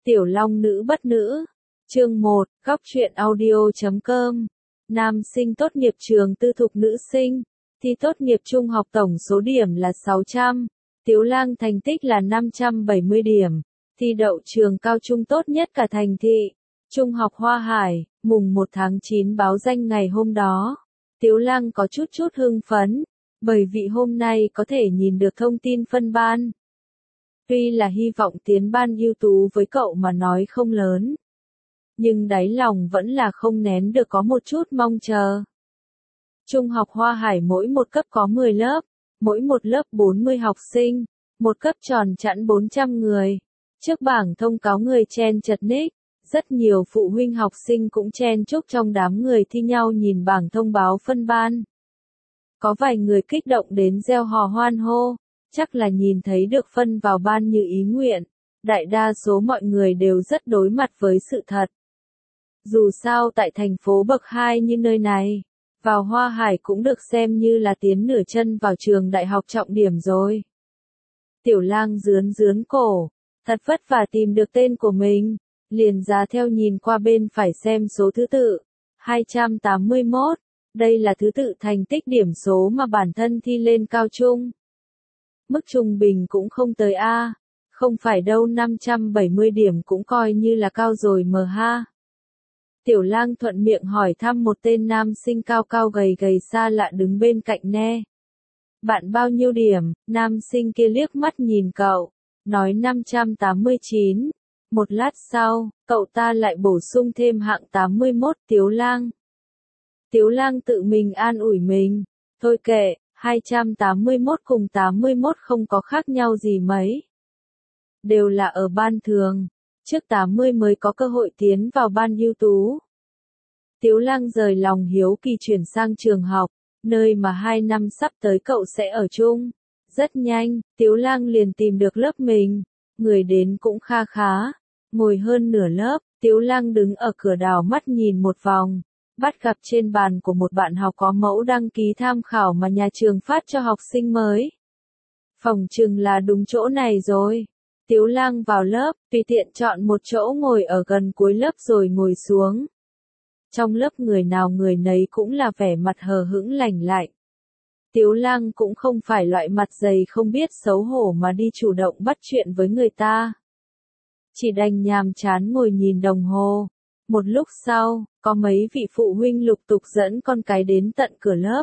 Tiểu Long nữ bất nữ. Chương 1, góc truyện audio.com. Nam sinh tốt nghiệp trường tư thục nữ sinh. Thi tốt nghiệp trung học tổng số điểm là 600. Tiếu Lang thành tích là 570 điểm. Thi đậu trường cao trung tốt nhất cả thành thị. Trung học Hoa Hải, mùng 1 tháng 9 báo danh ngày hôm đó. Tiếu Lang có chút hưng phấn, bởi vì hôm nay có thể nhìn được thông tin phân ban. Tuy là hy vọng tiến ban ưu tú với cậu mà nói không lớn, nhưng đáy lòng vẫn là không nén được có một chút mong chờ. Trung học Hoa Hải mỗi một cấp có 10 lớp, mỗi một lớp 40 học sinh, một cấp tròn chẵn 400 người. Trước bảng thông cáo người chen chật ních, rất nhiều phụ huynh học sinh cũng chen chúc trong đám người thi nhau nhìn bảng thông báo phân ban. Có vài người kích động đến reo hò hoan hô, chắc là nhìn thấy được phân vào ban như ý nguyện. Đại đa số mọi người đều rất đối mặt với sự thật. Dù sao tại thành phố bậc 2 như nơi này, vào Hoa Hải cũng được xem như là tiến nửa chân vào trường đại học trọng điểm rồi. Tiểu Lang rướn cổ, thật vất vả tìm được tên của mình, liền giá theo nhìn qua bên phải xem số thứ tự, 281, đây là thứ tự thành tích điểm số mà bản thân thi lên cao trung. Mức trung bình cũng không tới A, không phải đâu, 570 điểm cũng coi như là cao rồi mờ ha. Tiểu Lang thuận miệng hỏi thăm một tên nam sinh cao cao gầy gầy xa lạ đứng bên cạnh nè. Bạn bao nhiêu điểm? Nam sinh kia liếc mắt nhìn cậu, nói 589. Một lát sau, cậu ta lại bổ sung thêm hạng 81. Tiếu Lang. Tiếu Lang tự mình an ủi mình, thôi kệ, 281 cùng 81 không có khác nhau gì mấy. Đều là ở ban thường, trước 80 mới có cơ hội tiến vào ban ưu tú. Tiếu Lang rời lòng hiếu kỳ chuyển sang trường học, nơi mà 2 năm sắp tới cậu sẽ ở chung. Rất nhanh, Tiếu Lang liền tìm được lớp mình, người đến cũng kha khá, ngồi hơn nửa lớp. Tiếu Lang đứng ở cửa đảo mắt nhìn một vòng, bắt gặp trên bàn của một bạn học có mẫu đăng ký tham khảo mà nhà trường phát cho học sinh mới. Phòng chừng là đúng chỗ này rồi. Tiếu Lang vào lớp, tùy tiện chọn một chỗ ngồi ở gần cuối lớp rồi ngồi xuống. Trong lớp người nào người nấy cũng là vẻ mặt hờ hững lành lạnh. Tiếu Lang cũng không phải loại mặt dày không biết xấu hổ mà đi chủ động bắt chuyện với người ta. Chỉ đành nhàm chán ngồi nhìn đồng hồ. Một lúc sau, có mấy vị phụ huynh lục tục dẫn con cái đến tận cửa lớp.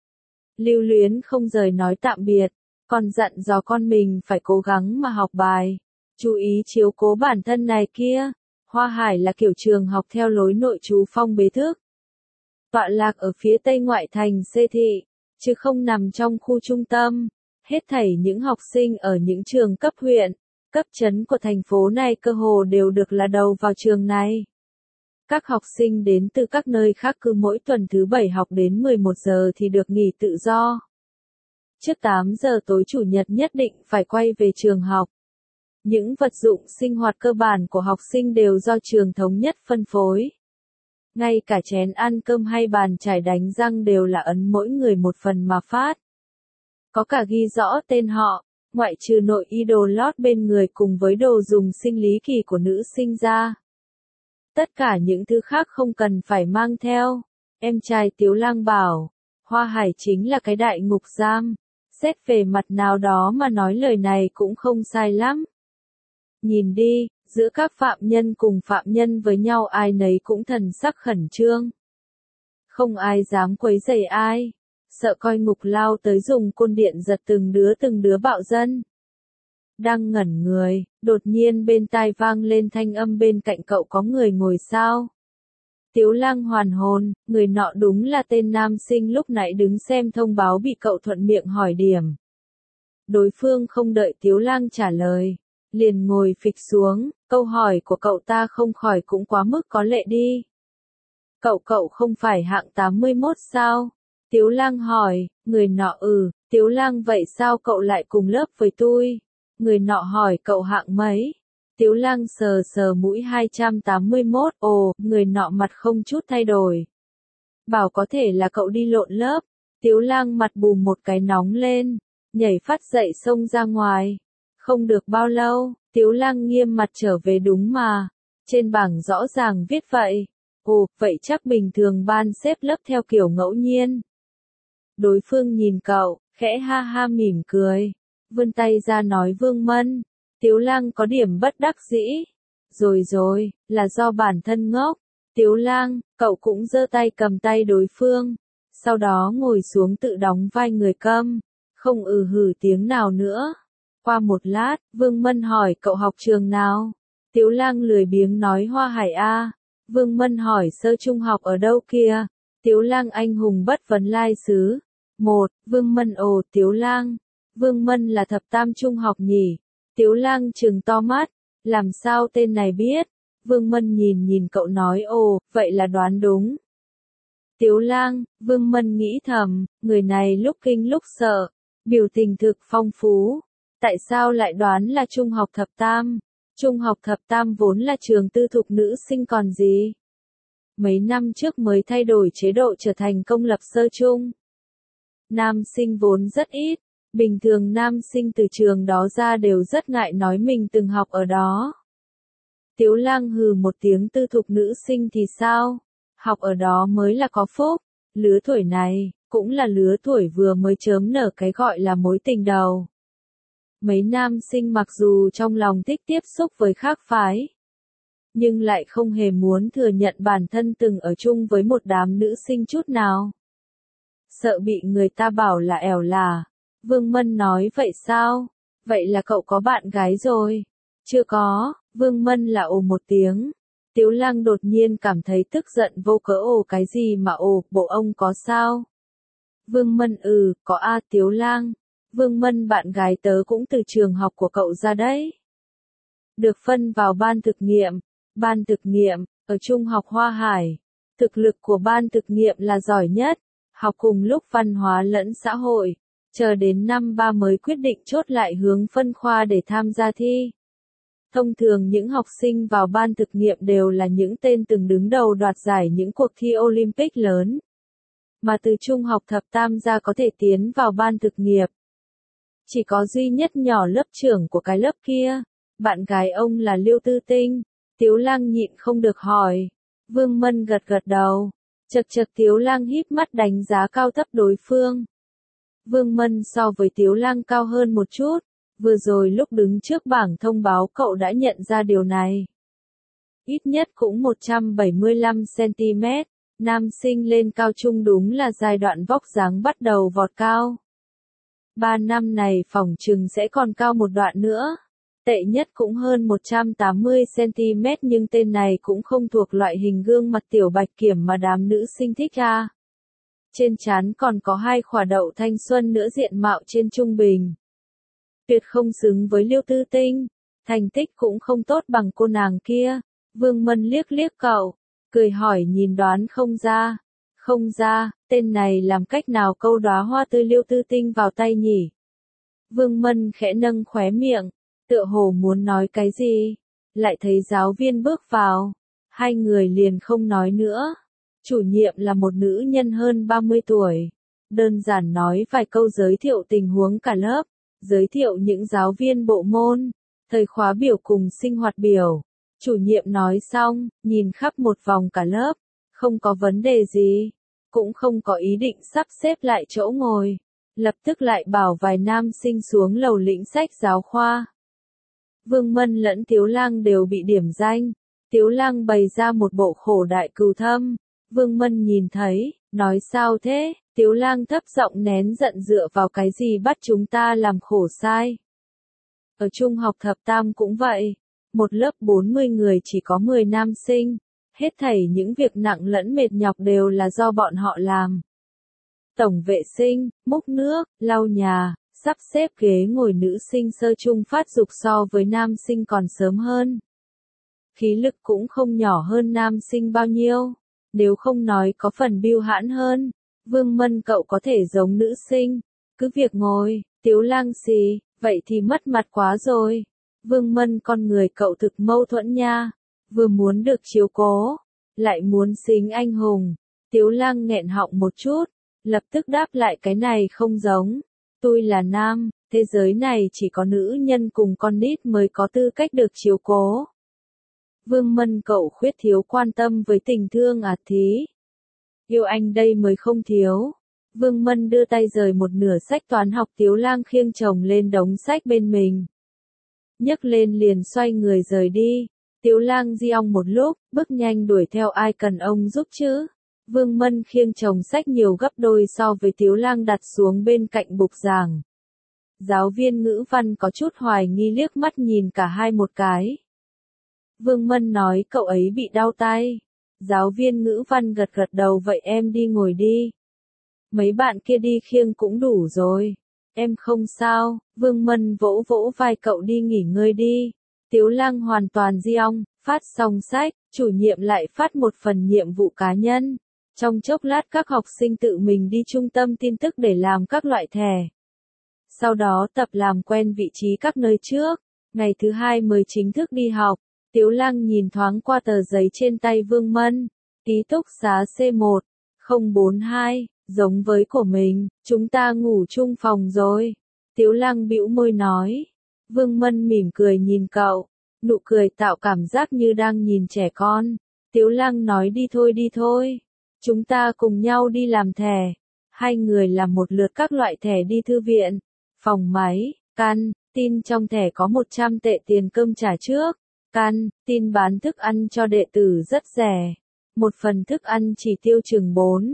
Lưu luyến không rời nói tạm biệt, còn dặn dò con mình phải cố gắng mà học bài, chú ý chiếu cố bản thân này kia. Hoa Hải là kiểu trường học theo lối nội trú phong bế thức, tọa lạc ở phía tây ngoại thành C thị, chứ không nằm trong khu trung tâm. Hết thảy những học sinh ở những trường cấp huyện, cấp trấn của thành phố này cơ hồ đều được là đầu vào trường này. Các học sinh đến từ các nơi khác cứ mỗi tuần thứ 7 học đến 11 giờ thì được nghỉ tự do. Trước 8 giờ tối chủ nhật nhất định phải quay về trường học. Những vật dụng sinh hoạt cơ bản của học sinh đều do trường thống nhất phân phối. Ngay cả chén ăn cơm hay bàn chải đánh răng đều là ấn mỗi người một phần mà phát. Có cả ghi rõ tên họ, ngoại trừ nội y đồ lót bên người cùng với đồ dùng sinh lý kỳ của nữ sinh ra. Tất cả những thứ khác không cần phải mang theo. Em trai Tiếu Lang bảo, Hoa Hải chính là cái đại ngục giam. Xét về mặt nào đó mà nói lời này cũng không sai lắm. Nhìn đi, giữa các phạm nhân cùng phạm nhân với nhau ai nấy cũng thần sắc khẩn trương. Không ai dám quấy rầy ai, sợ coi ngục lao tới dùng côn điện giật từng đứa bạo dân. Đang ngẩn người, đột nhiên bên tai vang lên thanh âm bên cạnh cậu có người ngồi sao. Tiếu Lang hoàn hồn, người nọ đúng là tên nam sinh lúc nãy đứng xem thông báo bị cậu thuận miệng hỏi điểm. Đối phương không đợi Tiếu Lang trả lời, liền ngồi phịch xuống, câu hỏi của cậu ta không khỏi cũng quá mức có lệ đi. Cậu không phải hạng 81 sao? Tiếu Lang hỏi, người nọ Tiếu Lang vậy sao cậu lại cùng lớp với tôi? Người nọ hỏi cậu hạng mấy? Tiếu Lang sờ mũi 281, người nọ mặt không chút thay đổi. Bảo có thể là cậu đi lộn lớp. Tiếu Lang mặt bùm một cái nóng lên, nhảy phát dậy xông ra ngoài. Không được bao lâu, Tiếu Lăng nghiêm mặt trở về đúng mà. Trên bảng rõ ràng viết vậy. Ồ, vậy chắc bình thường ban xếp lớp theo kiểu ngẫu nhiên. Đối phương nhìn cậu, khẽ ha ha mỉm cười. Vươn tay ra nói Vương Mân. Tiếu Lăng có điểm bất đắc dĩ. Rồi, là do bản thân ngốc. Tiếu Lăng, cậu cũng giơ tay cầm tay đối phương. Sau đó ngồi xuống tự đóng vai người câm. Không hử tiếng nào nữa. Qua một lát, Vương Mân hỏi cậu học trường nào? Tiếu Lăng lười biếng nói Hoa Hải A. Vương Mân hỏi sơ trung học ở đâu kia? Tiếu Lăng anh hùng bất vấn lai xứ. Vương Mân ồ Tiếu Lăng. Vương Mân là thập tam trung học nhỉ? Tiếu Lăng trừng to mắt. Làm sao tên này biết? Vương Mân nhìn cậu nói ồ, vậy là đoán đúng. Tiếu Lăng, Vương Mân nghĩ thầm, người này lúc kinh lúc sợ, biểu tình thực phong phú. Tại sao lại đoán là trung học thập tam? Trung học thập tam vốn là trường tư thục nữ sinh còn gì? Mấy năm trước mới thay đổi chế độ trở thành công lập sơ trung. Nam sinh vốn rất ít, bình thường nam sinh từ trường đó ra đều rất ngại nói mình từng học ở đó. Tiếu Lăng hừ một tiếng tư thục nữ sinh thì sao? Học ở đó mới là có phúc, lứa tuổi này, cũng là lứa tuổi vừa mới chớm nở cái gọi là mối tình đầu. Mấy nam sinh mặc dù trong lòng thích tiếp xúc với khác phái, nhưng lại không hề muốn thừa nhận bản thân từng ở chung với một đám nữ sinh chút nào. Sợ bị người ta bảo là ẻo là. Vương Mân nói vậy sao? Vậy là cậu có bạn gái rồi? Chưa có, Vương Mân là ồ một tiếng. Tiếu Lăng đột nhiên cảm thấy tức giận vô cớ ồ cái gì mà ồ, bộ ông có sao? Vương Mân có a Tiếu Lăng. Vương Mân bạn gái tớ cũng từ trường học của cậu ra đấy. Được phân vào ban thực nghiệm. Ban thực nghiệm, ở Trung học Hoa Hải. Thực lực của ban thực nghiệm là giỏi nhất. Học cùng lúc văn hóa lẫn xã hội. Chờ đến năm 3 mới quyết định chốt lại hướng phân khoa để tham gia thi. Thông thường những học sinh vào ban thực nghiệm đều là những tên từng đứng đầu đoạt giải những cuộc thi Olympic lớn. Mà từ trung học thập tam ra có thể tiến vào ban thực nghiệp. Chỉ có duy nhất nhỏ lớp trưởng của cái lớp kia. Bạn gái ông là Liêu Tư Tinh. Tiếu Lăng nhịn không được hỏi. Vương Mân gật đầu. Chật Tiếu Lăng híp mắt đánh giá cao thấp đối phương. Vương Mân so với Tiếu Lăng cao hơn một chút. Vừa rồi lúc đứng trước bảng thông báo cậu đã nhận ra điều này. Ít nhất cũng 175cm, nam sinh lên cao trung đúng là giai đoạn vóc dáng bắt đầu vọt cao. 3 năm này phỏng chừng sẽ còn cao một đoạn nữa. Tệ nhất cũng hơn 180cm nhưng tên này cũng không thuộc loại hình gương mặt tiểu bạch kiểm mà đám nữ sinh thích ra. Trên trán còn có 2 khỏa đậu thanh xuân nữa diện mạo trên trung bình. Tuyệt không xứng với Liêu Tư Tinh, thành tích cũng không tốt bằng cô nàng kia. Vương Mân liếc cậu, cười hỏi nhìn đoán không ra. Không ra, tên này làm cách nào câu đóa hoa tươi Liêu Tư Tinh vào tay nhỉ? Vương Mân khẽ nâng khóe miệng, tựa hồ muốn nói cái gì, lại thấy giáo viên bước vào. Hai người liền không nói nữa. Chủ nhiệm là một nữ nhân hơn 30 tuổi. Đơn giản nói vài câu giới thiệu tình huống cả lớp. Giới thiệu những giáo viên bộ môn, thời khóa biểu cùng sinh hoạt biểu. Chủ nhiệm nói xong, nhìn khắp một vòng cả lớp, không có vấn đề gì, cũng không có ý định sắp xếp lại chỗ ngồi. Lập tức lại bảo vài nam sinh xuống lầu lĩnh sách giáo khoa. Vương Mân lẫn Tiếu Lăng đều bị điểm danh. Tiếu Lăng bày ra một bộ khổ đại cừu thâm. Vương Mân nhìn thấy, nói sao thế? Tiếu Lăng thấp giọng nén giận dựa vào cái gì bắt chúng ta làm khổ sai. Ở trung học thập tam cũng vậy. Một lớp 40 người chỉ có 10 nam sinh. Hết thảy những việc nặng lẫn mệt nhọc đều là do bọn họ làm. Tổng vệ sinh, múc nước, lau nhà, sắp xếp ghế ngồi nữ sinh sơ trung phát dục so với nam sinh còn sớm hơn. Khí lực cũng không nhỏ hơn nam sinh bao nhiêu. Nếu không nói có phần bưu hãn hơn. Vương Mân cậu có thể giống nữ sinh, cứ việc ngồi. Tiếu Lăng xì, vậy thì mất mặt quá rồi. Vương Mân con người cậu thực mâu thuẫn nha, vừa muốn được chiếu cố, lại muốn xính anh hùng. Tiếu Lăng nghẹn họng một chút, lập tức đáp lại cái này không giống. Tôi là nam, Thế giới này chỉ có nữ nhân cùng con nít mới có tư cách được chiếu cố. Vương Mân cậu khuyết thiếu quan tâm với tình thương à thí? Yêu anh đây mới không thiếu. Vương Mân đưa tay rời một nửa sách toán học, Tiếu Lang khiêng chồng lên đống sách bên mình. Nhấc lên liền xoay người rời đi. Tiếu Lang di ong một lúc, bước nhanh đuổi theo, ai cần ông giúp chứ? Vương Mân khiêng chồng sách nhiều gấp đôi so với Tiếu Lang, đặt xuống bên cạnh bục giảng. Giáo viên ngữ văn có chút hoài nghi liếc mắt nhìn cả hai một cái. Vương Mân nói cậu ấy bị đau tay. Giáo viên ngữ văn gật gật đầu, vậy em đi ngồi đi. Mấy bạn kia đi khiêng cũng đủ rồi. Em không sao. Vương Mân vỗ vỗ vai cậu, đi nghỉ ngơi đi. Tiếu Lang hoàn toàn di ong, phát xong sách, chủ nhiệm lại phát một phần nhiệm vụ cá nhân. Trong chốc lát các học sinh tự mình đi trung tâm tin tức để làm các loại thẻ. Sau đó tập làm quen vị trí các nơi trước. Ngày thứ hai mới chính thức đi học. Tiếu Lang nhìn thoáng qua tờ giấy trên tay Vương Mân. Ký túc xá C1, 042, giống với của mình, chúng ta ngủ chung phòng rồi. Tiếu Lang bĩu môi nói. Vương Mân mỉm cười nhìn cậu, nụ cười tạo cảm giác như đang nhìn trẻ con. Tiếu Lang nói đi thôi. Chúng ta cùng nhau đi làm thẻ. Hai người làm một lượt các loại thẻ đi thư viện, phòng máy, căn tin, trong thẻ có 100 tệ tiền cơm trả trước. Căn tin bán thức ăn cho đệ tử rất rẻ. Một phần thức ăn chỉ tiêu chừng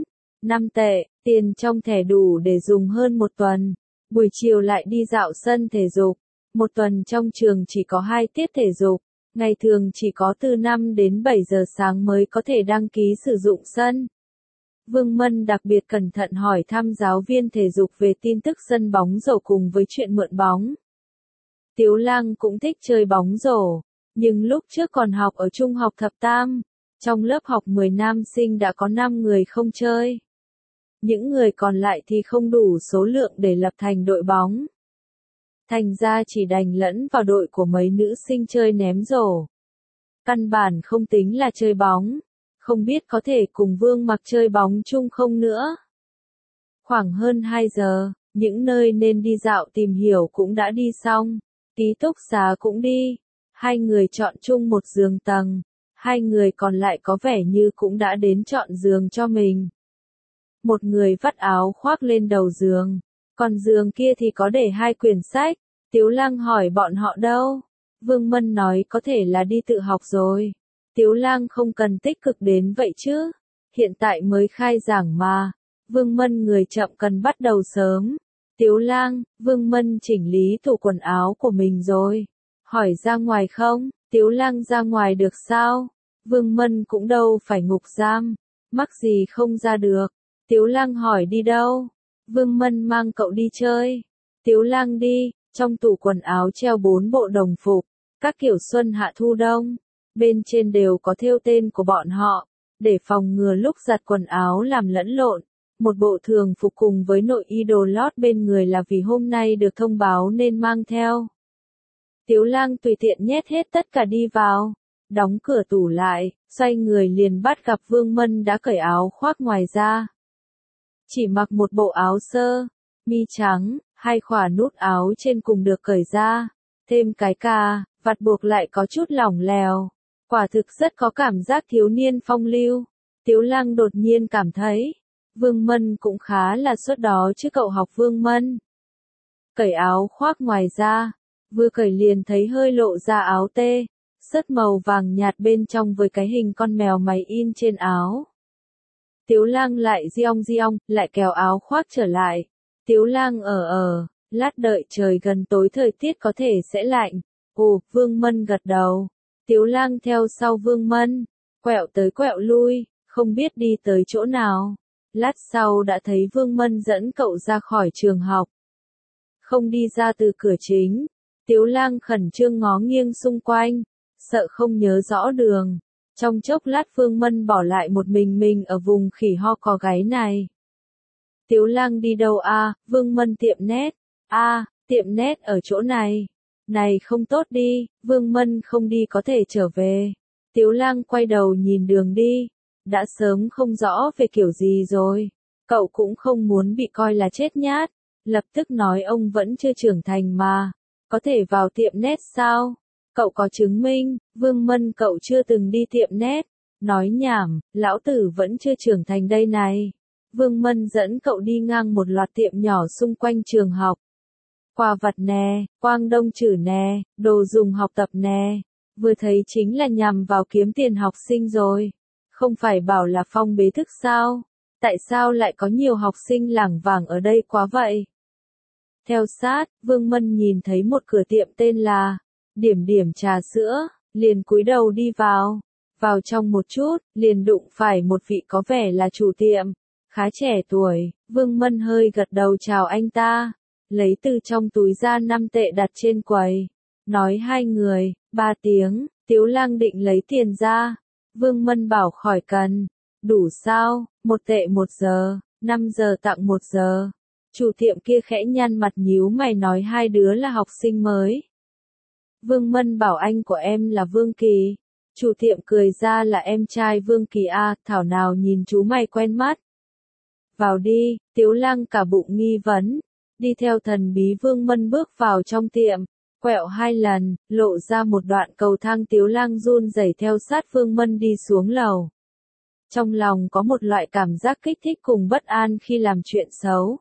4-5 tệ, tiền trong thẻ đủ để dùng hơn một tuần. Buổi chiều lại đi dạo sân thể dục. Một tuần trong trường chỉ có 2 tiết thể dục. Ngày thường chỉ có từ 5 đến 7 giờ sáng mới có thể đăng ký sử dụng sân. Vương Mân đặc biệt cẩn thận hỏi thăm giáo viên thể dục về tin tức sân bóng rổ cùng với chuyện mượn bóng. Tiếu Lang cũng thích chơi bóng rổ, nhưng lúc trước còn học ở trung học thập tam, trong lớp học 10 nam sinh đã có 5 người không chơi. Những người còn lại thì không đủ số lượng để lập thành đội bóng. Thành ra chỉ đành lẫn vào đội của mấy nữ sinh chơi ném rổ. Căn bản không tính là chơi bóng. Không biết có thể cùng Vương Mặc chơi bóng chung không nữa. Khoảng hơn 2 giờ, những nơi nên đi dạo tìm hiểu cũng đã đi xong. Ký túc xá cũng đi. Hai người chọn chung một giường tầng. Hai người còn lại có vẻ như cũng đã đến chọn giường cho mình. Một người vắt áo khoác lên đầu giường. Còn giường kia thì có để 2 quyển sách. Tiếu Lang hỏi bọn họ đâu? Vương Mân nói có thể là đi tự học rồi. Tiếu Lang không cần tích cực đến vậy chứ. Hiện tại mới khai giảng mà. Vương Mân người chậm cần bắt đầu sớm. Tiếu Lang, Vương Mân chỉnh lý tủ quần áo của mình rồi. Hỏi ra ngoài không? Tiếu Lang ra ngoài được sao? Vương Mân cũng đâu phải ngục giam. Mắc gì không ra được. Tiếu Lang hỏi đi đâu? Vương Mân mang cậu đi chơi. Tiếu Lang đi. Trong tủ quần áo treo 4 bộ đồng phục. Các kiểu xuân hạ thu đông. Bên trên đều có thêu tên của bọn họ, để phòng ngừa lúc giặt quần áo làm lẫn lộn. Một bộ thường phục cùng với nội y đồ lót bên người là vì hôm nay được thông báo nên mang theo. Tiếu Lang tùy tiện nhét hết tất cả đi vào, đóng cửa tủ lại, xoay người liền bắt gặp Vương Mân đã cởi áo khoác ngoài ra. Chỉ mặc một bộ áo sơ, mi trắng, 2 khỏa nút áo trên cùng được cởi ra, thêm cái cà, vạt buộc lại có chút lỏng lẻo. Quả thực rất có cảm giác thiếu niên phong lưu. Tiếu Lang đột nhiên cảm thấy, Vương Mân cũng khá là suốt đó chứ cậu học Vương Mân. Cởi áo khoác ngoài ra, vừa cởi liền thấy hơi lộ ra áo tê, sớt màu vàng nhạt bên trong với cái hình con mèo máy in trên áo. Tiếu Lang lại di ong, lại kéo áo khoác trở lại. Tiếu Lang lát đợi trời gần tối thời tiết có thể sẽ lạnh. Ồ, Vương Mân gật đầu. Tiếu Lang theo sau Vương Mân, quẹo tới quẹo lui, không biết đi tới chỗ nào. Lát sau đã thấy Vương Mân dẫn cậu ra khỏi trường học. Không đi ra từ cửa chính. Tiếu Lang khẩn trương ngó nghiêng xung quanh, sợ không nhớ rõ đường. Trong chốc lát Vương Mân bỏ lại một mình ở vùng khỉ ho có gáy này. Tiếu Lang đi đâu à? Vương Mân tiệm nét. Tiệm nét ở chỗ này. Này không tốt đi, Vương Mân không đi có thể trở về. Tiếu Lang quay đầu nhìn đường đi. Đã sớm không rõ về kiểu gì rồi. Cậu cũng không muốn bị coi là chết nhát. lập tức nói ông vẫn chưa trưởng thành mà, có thể vào tiệm net sao? Cậu có chứng minh? Vương Mân cậu chưa từng đi tiệm net. Nói nhảm, lão tử vẫn chưa trưởng thành đây này. Vương Mân dẫn cậu đi ngang một loạt tiệm nhỏ xung quanh trường học. Quà vặt nè, quang đông chử nè, đồ dùng học tập nè. Vừa thấy chính là nhằm vào kiếm tiền học sinh rồi. Không phải bảo là phong bế thức sao? Tại sao lại có nhiều học sinh lảng vảng ở đây quá vậy? Theo sát, Vương Mân nhìn thấy một cửa tiệm tên là Điểm Điểm Trà Sữa, liền cúi đầu đi vào. Vào trong một chút, liền đụng phải một vị có vẻ là chủ tiệm, khá trẻ tuổi. Vương Mân hơi gật đầu chào anh ta, lấy từ trong túi ra 5 tệ đặt trên quầy. Nói 2 người, 3 tiếng, Tiếu Lang định lấy tiền ra. Vương Mân bảo khỏi cần. Đủ sao? 1 tệ 1 giờ, 5 giờ tặng 1 giờ. Chủ tiệm kia khẽ nhăn mặt nhíu mày nói 2 đứa là học sinh mới. Vương Mân bảo anh của em là Vương Kỳ. Chủ tiệm cười ra là em trai Vương Kỳ à, thảo nào nhìn chú mày quen mắt. Vào đi, Tiếu Lang cả bụng nghi vấn. Đi theo thần bí Vương Mân bước vào trong tiệm, quẹo 2 lần, lộ ra một đoạn cầu thang. Tiếu Lang run rẩy theo sát Vương Mân đi xuống lầu. Trong lòng có một loại cảm giác kích thích cùng bất an khi làm chuyện xấu.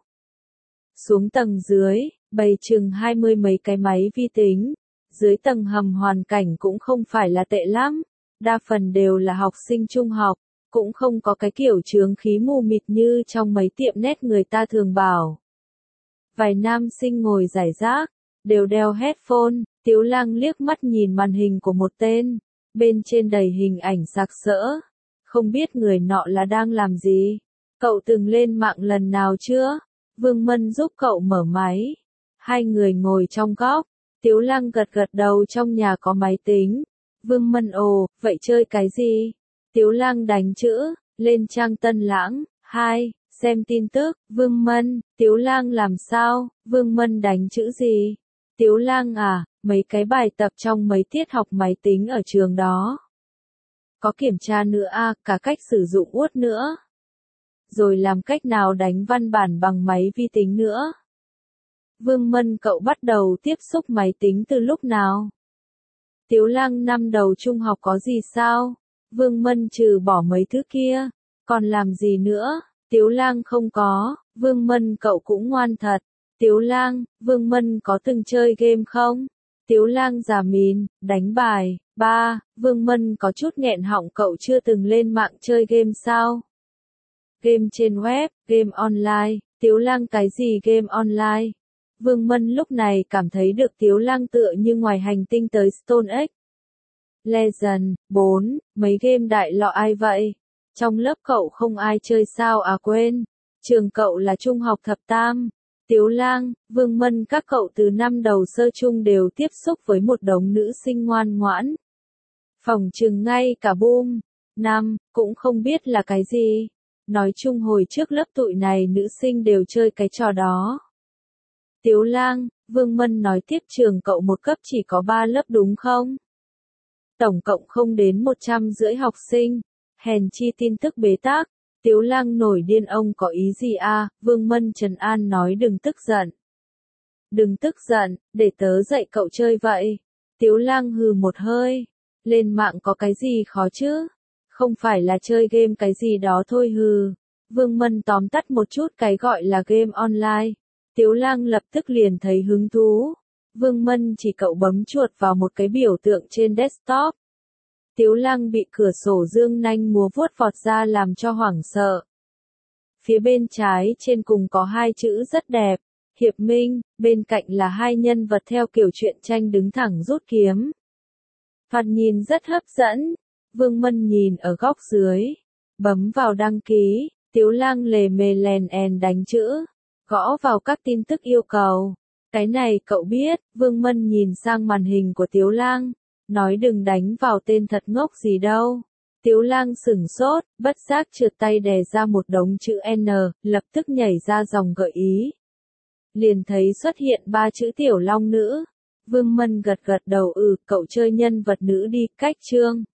Xuống tầng dưới, bày chừng 20 mấy cái máy vi tính. Dưới tầng hầm hoàn cảnh cũng không phải là tệ lắm. Đa phần đều là học sinh trung học, cũng không có cái kiểu chướng khí mù mịt như trong mấy tiệm net người ta thường bảo. Vài nam sinh ngồi rải rác, đều đeo headphone. Tiếu Lang liếc mắt nhìn màn hình của một tên, bên trên đầy hình ảnh sặc sỡ. Không biết người nọ là đang làm gì? Cậu từng lên mạng lần nào chưa? Vương Mân giúp cậu mở máy. 2 người ngồi trong góc. Tiếu Lang gật gật đầu, trong nhà có máy tính. Vương Mân ồ, vậy chơi cái gì? Tiếu Lang đánh chữ, lên trang Tân Lãng, 2, xem tin tức. Vương Mân, Tiếu Lang làm sao? Vương Mân đánh chữ gì? Tiếu Lang à, mấy cái bài tập trong mấy tiết học máy tính ở trường đó. Có kiểm tra nữa à, cả cách sử dụng Word nữa. Rồi làm cách nào đánh văn bản bằng máy vi tính nữa. Vương Mân cậu bắt đầu tiếp xúc máy tính từ lúc nào? Tiếu Lang năm đầu trung học có gì sao? Vương Mân trừ bỏ mấy thứ kia, còn làm gì nữa? Tiếu Lang không có. Vương Mân cậu cũng ngoan thật. Tiếu Lang, Vương Mân có từng chơi game không? Tiếu Lang già mìn, đánh bài. 3. Vương Mân có chút nghẹn họng, cậu chưa từng lên mạng chơi game sao? Game trên web, game online. Tiếu Lang cái gì game online? Vương Mân lúc này cảm thấy được Tiếu Lang tựa như ngoài hành tinh tới Stone Age. Legend, 4, mấy game đại lọ ai vậy? Trong lớp cậu không ai chơi sao à, quên. Trường cậu là trung học thập tam. Tiếu Lang, Vương Mân các cậu từ năm đầu sơ trung đều tiếp xúc với một đống nữ sinh ngoan ngoãn. Phỏng chừng ngay cả boom. 5, cũng không biết là cái gì. Nói chung hồi trước lớp tụi này nữ sinh đều chơi cái trò đó. Tiếu Lang, Vương Mân nói tiếp trường cậu một cấp chỉ có 3 lớp đúng không? Tổng cộng không đến 150 học sinh. Hèn chi tin tức bế tắc. Tiếu Lang nổi điên, ông có ý gì à? Vương Mân trấn an nói đừng tức giận. Đừng tức giận, để tớ dạy cậu chơi vậy. Tiếu Lang hừ một hơi. Lên mạng có cái gì khó chứ? Không phải là chơi game cái gì đó thôi hừ. Vương Mân tóm tắt một chút cái gọi là game online. Tiếu Lang lập tức liền thấy hứng thú. Vương Mân chỉ cậu bấm chuột vào một cái biểu tượng trên desktop. Tiếu Lang bị cửa sổ dương nanh múa vuốt vọt ra làm cho hoảng sợ. Phía bên trái trên cùng có 2 chữ rất đẹp, Hiệp Minh, bên cạnh là 2 nhân vật theo kiểu truyện tranh đứng thẳng rút kiếm. Thoạt nhìn rất hấp dẫn. Vương Mân nhìn ở góc dưới, bấm vào đăng ký. Tiếu Lang lề mề lèn èn đánh chữ, gõ vào các tin tức yêu cầu. Cái này cậu biết. Vương Mân nhìn sang màn hình của Tiếu Lang, nói đừng đánh vào tên thật ngốc gì đâu. Tiếu Lang sửng sốt, bất giác trượt tay đè ra một đống chữ N, lập tức nhảy ra dòng gợi ý. Liền thấy xuất hiện 3 chữ Tiểu Long Nữ. Vương Mân gật gật đầu cậu chơi nhân vật nữ đi, cách chương.